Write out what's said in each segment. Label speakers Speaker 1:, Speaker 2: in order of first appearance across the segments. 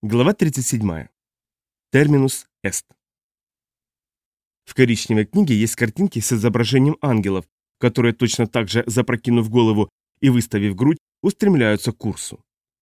Speaker 1: Глава 37. Терминус эст. В коричневой книге есть картинки с изображением ангелов, которые точно так же, запрокинув голову и выставив грудь, устремляются к курсу.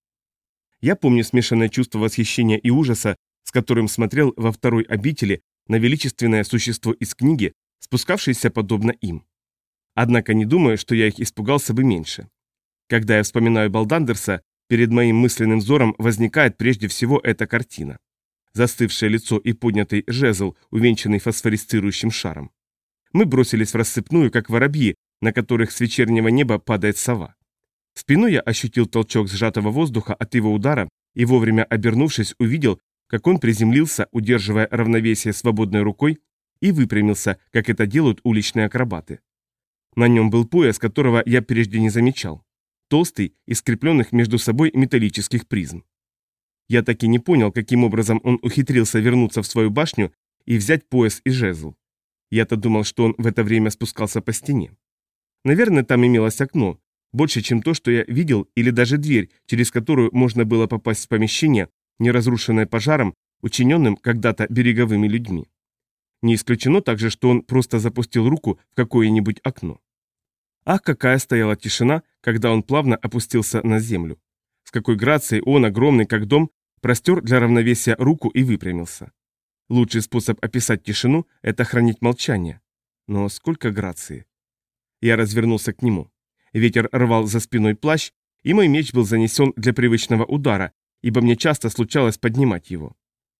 Speaker 1: Я помню смешанное чувство восхищения и ужаса, с которым смотрел во второй обители на величественное существо из книги, спускавшееся подобно им. Однако не думаю, что я их испугался бы меньше. Когда я вспоминаю Балдандерса, перед моим мысленным взором возникает прежде всего эта картина. Застывшее лицо и поднятый жезл, увенчанный фосфорисцирующим шаром. Мы бросились в рассыпную, как воробьи, на которых с вечернего неба падает сова. Спиной я ощутил толчок сжатого воздуха от его удара и, вовремя обернувшись, увидел, как он приземлился, удерживая равновесие свободной рукой, и выпрямился, как это делают уличные акробаты. На нем был пояс, которого я прежде не замечал. Толстый и скрепленных между собой металлических призм. Я так и не понял, каким образом он ухитрился вернуться в свою башню и взять пояс и жезл. Я-то думал, что он в это время спускался по стене. Наверное, там имелось окно, больше, чем то, что я видел, или даже дверь, через которую можно было попасть в помещение, не разрушенное пожаром, учиненным когда-то береговыми людьми. Не исключено также, что он просто запустил руку в какое-нибудь окно. Ах, какая стояла тишина, когда он плавно опустился на землю. С какой грацией он, огромный как дом, простер для равновесия руку и выпрямился. Лучший способ описать тишину – это хранить молчание. Но сколько грации. Я развернулся к нему. Ветер рвал за спиной плащ, и мой меч был занесен для привычного удара, ибо мне часто случалось поднимать его.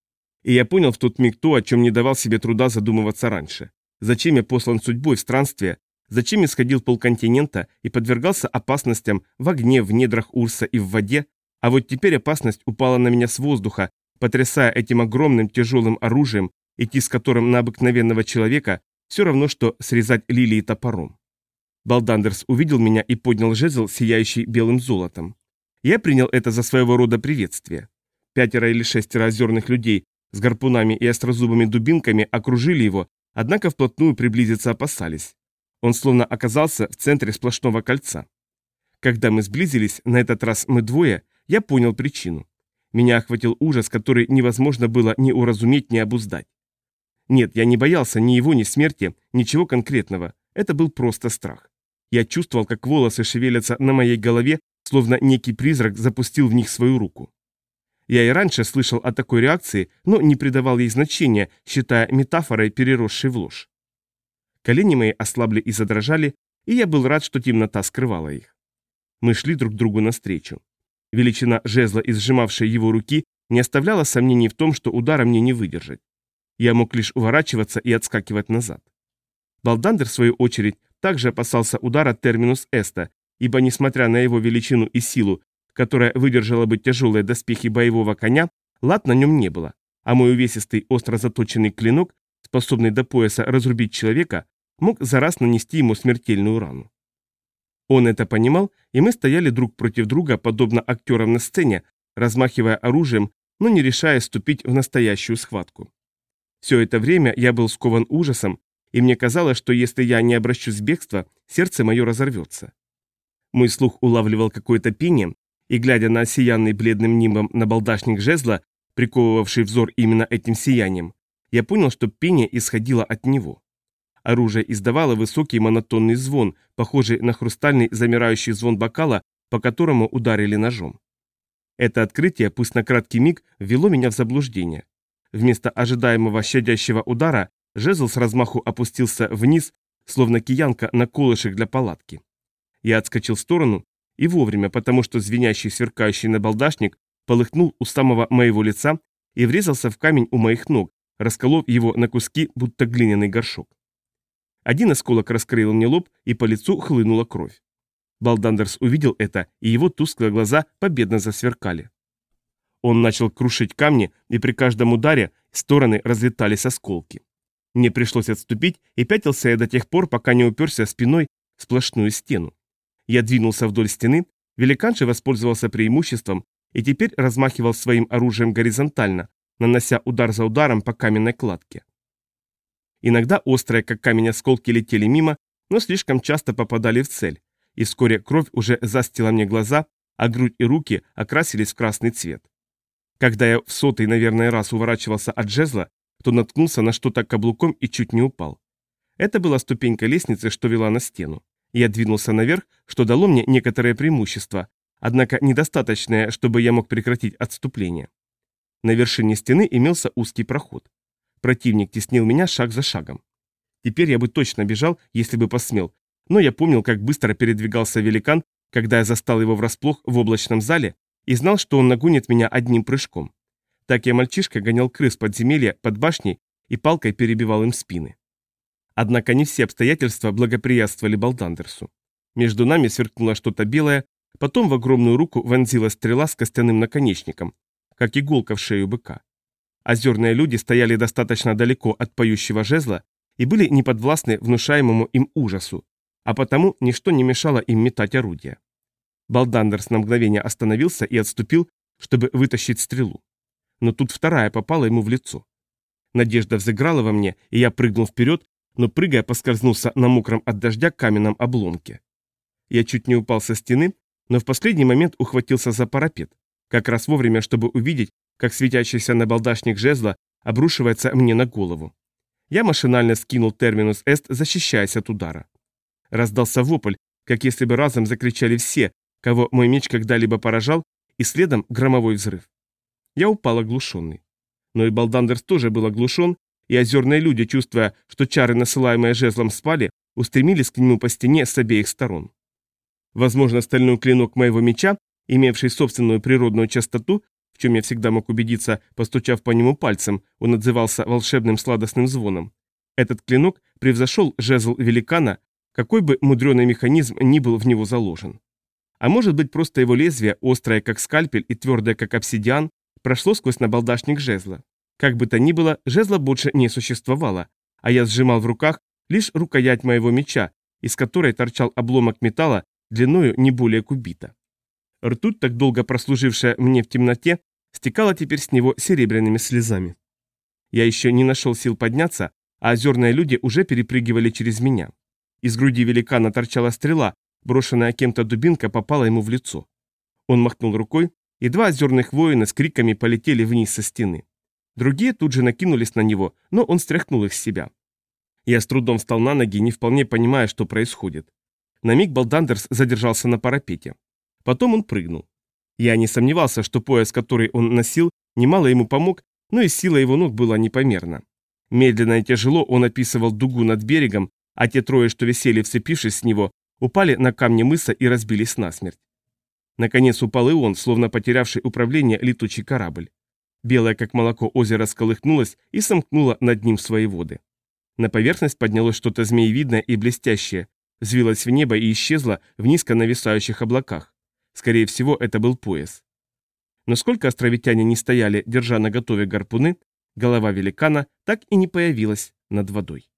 Speaker 1: И я понял в тот миг то, о чем не давал себе труда задумываться раньше. Зачем я послан судьбой в странствие? Зачем исходил полконтинента и подвергался опасностям в огне, в недрах Урса и в воде, а вот теперь опасность упала на меня с воздуха, потрясая этим огромным тяжелым оружием, идти с которым на обыкновенного человека все равно, что срезать лилии топором. Балдандерс увидел меня и поднял жезл, сияющий белым золотом. Я принял это за своего рода приветствие. 5 или 6 озерных людей с гарпунами и острозубыми дубинками окружили его, однако вплотную приблизиться опасались. Он словно оказался в центре сплошного кольца. Когда мы сблизились, на этот раз мы двое, я понял причину. Меня охватил ужас, который невозможно было ни уразуметь, ни обуздать. Нет, я не боялся ни его, ни смерти, ничего конкретного. Это был просто страх. Я чувствовал, как волосы шевелятся на моей голове, словно некий призрак запустил в них свою руку. Я и раньше слышал о такой реакции, но не придавал ей значения, считая метафорой, переросшей в ложь. Колени мои ослабли и задрожали, и я был рад, что темнота скрывала их. Мы шли друг другу навстречу. Величина жезла и сжимавшей его руки не оставляла сомнений в том, что удара мне не выдержать. Я мог лишь уворачиваться и отскакивать назад. Балдандер, в свою очередь, также опасался удара терминус эста, ибо, несмотря на его величину и силу, которая выдержала бы тяжелые доспехи боевого коня, лад на нем не было, а мой увесистый остро заточенный клинок, способный до пояса разрубить человека, мог за раз нанести ему смертельную рану. Он это понимал, и мы стояли друг против друга, подобно актерам на сцене, размахивая оружием, но не решая вступить в настоящую схватку. Все это время я был скован ужасом, и мне казалось, что если я не обращусь в бегство, сердце мое разорвется. Мой слух улавливал какое-то пение, и, глядя на осиянный бледным нимбом набалдашник жезла, приковывавший взор именно этим сиянием, я понял, что пение исходило от него. Оружие издавало высокий монотонный звон, похожий на хрустальный замирающий звон бокала, по которому ударили ножом. Это открытие, пусть на краткий миг, ввело меня в заблуждение. Вместо ожидаемого щадящего удара жезл с размаху опустился вниз, словно киянка на колышек для палатки. Я отскочил в сторону, и вовремя, потому что звенящий сверкающий набалдашник полыхнул у самого моего лица и врезался в камень у моих ног, расколов его на куски, будто глиняный горшок. Один осколок раскроил мне лоб, и по лицу хлынула кровь. Балдандерс увидел это, и его тусклые глаза победно засверкали. Он начал крушить камни, и при каждом ударе стороны разлетались осколки. Мне пришлось отступить, и пятился я до тех пор, пока не уперся спиной в сплошную стену. Я двинулся вдоль стены, великанша воспользовался преимуществом и теперь размахивал своим оружием горизонтально, нанося удар за ударом по каменной кладке. Иногда острые, как камень, осколки летели мимо, но слишком часто попадали в цель, и вскоре кровь уже застила мне глаза, а грудь и руки окрасились в красный цвет. Когда я в сотый, наверное, раз уворачивался от жезла, то наткнулся на что-то каблуком и чуть не упал. Это была ступенька лестницы, что вела на стену. Я двинулся наверх, что дало мне некоторое преимущество, однако недостаточное, чтобы я мог прекратить отступление. На вершине стены имелся узкий проход. Противник теснил меня шаг за шагом. Теперь я бы точно бежал, если бы посмел, но я помнил, как быстро передвигался великан, когда я застал его врасплох в облачном зале и знал, что он нагонит меня одним прыжком. Так я мальчишка гонял крыс подземелья под башней и палкой перебивал им спины. Однако не все обстоятельства благоприятствовали Балдандерсу. Между нами сверкнуло что-то белое, потом в огромную руку вонзилась стрела с костяным наконечником, как иголка в шею быка. Озерные люди стояли достаточно далеко от поющего жезла и были неподвластны внушаемому им ужасу, а потому ничто не мешало им метать орудия. Балдандерс на мгновение остановился и отступил, чтобы вытащить стрелу. Но тут вторая попала ему в лицо. Надежда взыграла во мне, и я прыгнул вперед, но прыгая поскользнулся на мокром от дождя каменном обломке. Я чуть не упал со стены, но в последний момент ухватился за парапет, как раз вовремя, чтобы увидеть, как светящийся набалдашник жезла обрушивается мне на голову. Я машинально скинул терминус эст, защищаясь от удара. Раздался вопль, как если бы разом закричали все, кого мой меч когда-либо поражал, и следом громовой взрыв. Я упал оглушенный. Но и Балдандерс тоже был оглушен, и озерные люди, чувствуя, что чары, насылаемые жезлом, спали, устремились к нему по стене с обеих сторон. Возможно, стальной клинок моего меча, имевший собственную природную частоту, в чем я всегда мог убедиться, постучав по нему пальцем, он отзывался волшебным сладостным звоном. Этот клинок превзошел жезл великана, какой бы мудреный механизм ни был в него заложен. А может быть, просто его лезвие, острое как скальпель и твердое как обсидиан, прошло сквозь набалдашник жезла. Как бы то ни было, жезла больше не существовало, а я сжимал в руках лишь рукоять моего меча, из которой торчал обломок металла длиною не более кубита. Ртуть, так долго прослужившая мне в темноте, стекала теперь с него серебряными слезами. Я еще не нашел сил подняться, а озерные люди уже перепрыгивали через меня. Из груди великана торчала стрела, брошенная кем-то дубинка попала ему в лицо. Он махнул рукой, и два озерных воина с криками полетели вниз со стены. Другие тут же накинулись на него, но он стряхнул их с себя. Я с трудом встал на ноги, не вполне понимая, что происходит. На миг Балдандерс задержался на парапете. Потом он прыгнул. Я не сомневался, что пояс, который он носил, немало ему помог, но и сила его ног была непомерна. Медленно и тяжело он описывал дугу над берегом, а те трое, что висели, вцепившись с него, упали на камни мыса и разбились насмерть. Наконец упал и он, словно потерявший управление летучий корабль. Белое, как молоко, озеро сколыхнулось и сомкнуло над ним свои воды. На поверхность поднялось что-то змеевидное и блестящее, взвилось в небо и исчезло в низко нависающих облаках. Скорее всего, это был пояс. Но сколько островитяне не стояли, держа наготове гарпуны, голова великана так и не появилась над водой.